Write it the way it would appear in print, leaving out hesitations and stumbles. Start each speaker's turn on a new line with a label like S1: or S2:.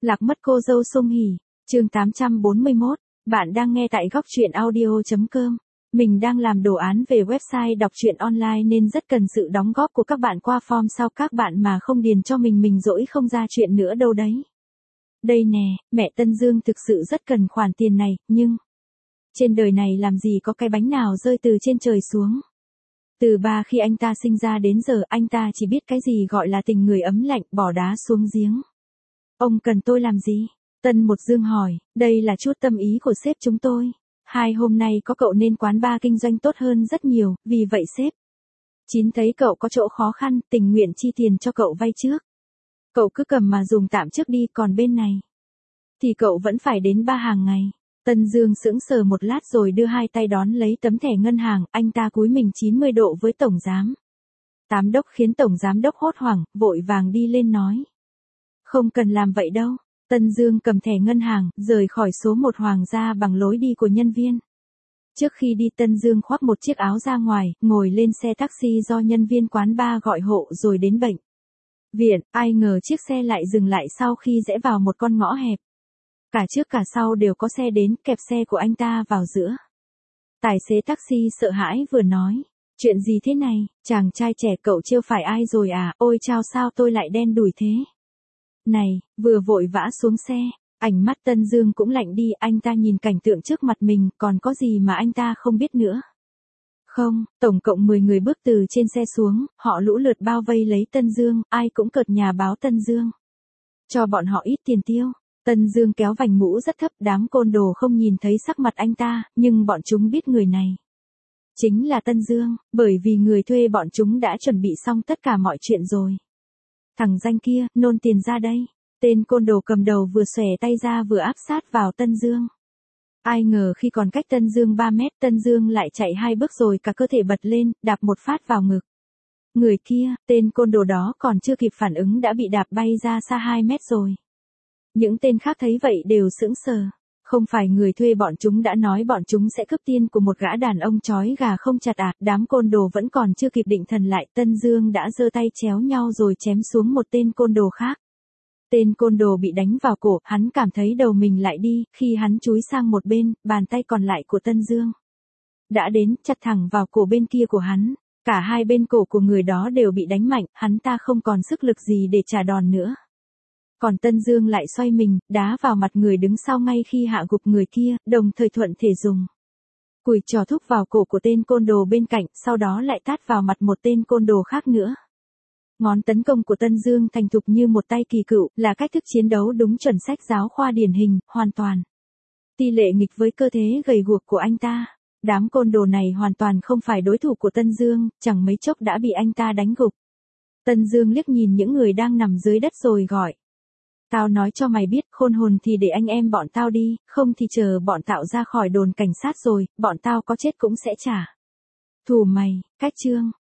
S1: Lạc mất cô dâu Song Hỷ, chương 841, bạn đang nghe tại góc truyện audio.com. Mình đang làm đồ án về website đọc truyện online nên rất cần sự đóng góp của các bạn qua form sau các bạn mà không điền cho mình dỗi không ra chuyện nữa đâu đấy. Đây nè, mẹ Tân Dương thực sự rất cần khoản tiền này, nhưng trên đời này làm gì có cái bánh nào rơi từ trên trời xuống. Từ khi anh ta sinh ra đến giờ anh ta chỉ biết cái gì gọi là tình người ấm lạnh bỏ đá xuống giếng. Ông cần tôi làm gì? Tân Một Dương hỏi, đây là chút tâm ý của sếp chúng tôi. 2 hôm nay có cậu nên quán bar kinh doanh tốt hơn rất nhiều, vì vậy sếp 9 thấy cậu có chỗ khó khăn, tình nguyện chi tiền cho cậu vay trước. Cậu cứ cầm mà dùng tạm trước đi, còn bên này thì cậu vẫn phải đến bar hàng ngày. Tân Dương sững sờ một lát rồi đưa 2 tay đón lấy tấm thẻ ngân hàng, anh ta cúi mình 90 độ với tổng giám đốc khiến tổng giám đốc hốt hoảng, vội vàng đi lên nói. Không cần làm vậy đâu. Tân Dương cầm thẻ ngân hàng, rời khỏi số 1 Hoàng gia bằng lối đi của nhân viên. Trước khi đi Tân Dương khoác một chiếc áo ra ngoài, ngồi lên xe taxi do nhân viên quán bar gọi hộ rồi đến bệnh viện, ai ngờ chiếc xe lại dừng lại sau khi rẽ vào một con ngõ hẹp. Cả trước cả sau đều có xe đến, kẹp xe của anh ta vào giữa. Tài xế taxi sợ hãi vừa nói, chuyện gì thế này, chàng trai trẻ cậu trêu phải ai rồi à, ôi chao sao tôi lại đen đủi thế. Này, vừa vội vã xuống xe, ánh mắt Tân Dương cũng lạnh đi, anh ta nhìn cảnh tượng trước mặt mình, còn có gì mà anh ta không biết nữa. Không, tổng cộng 10 người bước từ trên xe xuống, họ lũ lượt bao vây lấy Tân Dương, ai cũng cợt nhà báo Tân Dương. Cho bọn họ ít tiền tiêu. Tân Dương kéo vành mũ rất thấp, đám côn đồ không nhìn thấy sắc mặt anh ta, nhưng bọn chúng biết người này chính là Tân Dương, bởi vì người thuê bọn chúng đã chuẩn bị xong tất cả mọi chuyện rồi. Thằng danh kia, nôn tiền ra đây. Tên côn đồ cầm đầu vừa xòe tay ra vừa áp sát vào Tân Dương. Ai ngờ khi còn cách Tân Dương 3 mét, Tân Dương lại chạy 2 bước rồi cả cơ thể bật lên, đạp một phát vào ngực. Người kia, tên côn đồ đó còn chưa kịp phản ứng đã bị đạp bay ra xa 2 mét rồi. Những tên khác thấy vậy đều sững sờ. Không phải người thuê bọn chúng đã nói bọn chúng sẽ cướp tiền của một gã đàn ông trói gà không chặt à, đám côn đồ vẫn còn chưa kịp định thần lại, Tân Dương đã giơ tay chéo nhau rồi chém xuống một tên côn đồ khác. Tên côn đồ bị đánh vào cổ, hắn cảm thấy đầu mình lại đi, khi hắn chúi sang một bên, bàn tay còn lại của Tân Dương đã đến, chặt thẳng vào cổ bên kia của hắn. Cả hai bên cổ của người đó đều bị đánh mạnh, hắn ta không còn sức lực gì để trả đòn nữa. Còn Tân Dương lại xoay mình, đá vào mặt người đứng sau ngay khi hạ gục người kia, đồng thời thuận thể dùng cùi trò thúc vào cổ của tên côn đồ bên cạnh, sau đó lại tát vào mặt một tên côn đồ khác nữa. Ngón tấn công của Tân Dương thành thục như một tay kỳ cựu, là cách thức chiến đấu đúng chuẩn sách giáo khoa điển hình, hoàn toàn tỷ lệ nghịch với cơ thể gầy guộc của anh ta. Đám côn đồ này hoàn toàn không phải đối thủ của Tân Dương, chẳng mấy chốc đã bị anh ta đánh gục. Tân Dương liếc nhìn những người đang nằm dưới đất rồi gọi. Tao nói cho mày biết, khôn hồn thì để anh em bọn tao đi, không thì chờ bọn tao ra khỏi đồn cảnh sát rồi, bọn tao có chết cũng sẽ trả thù mày. Cách chương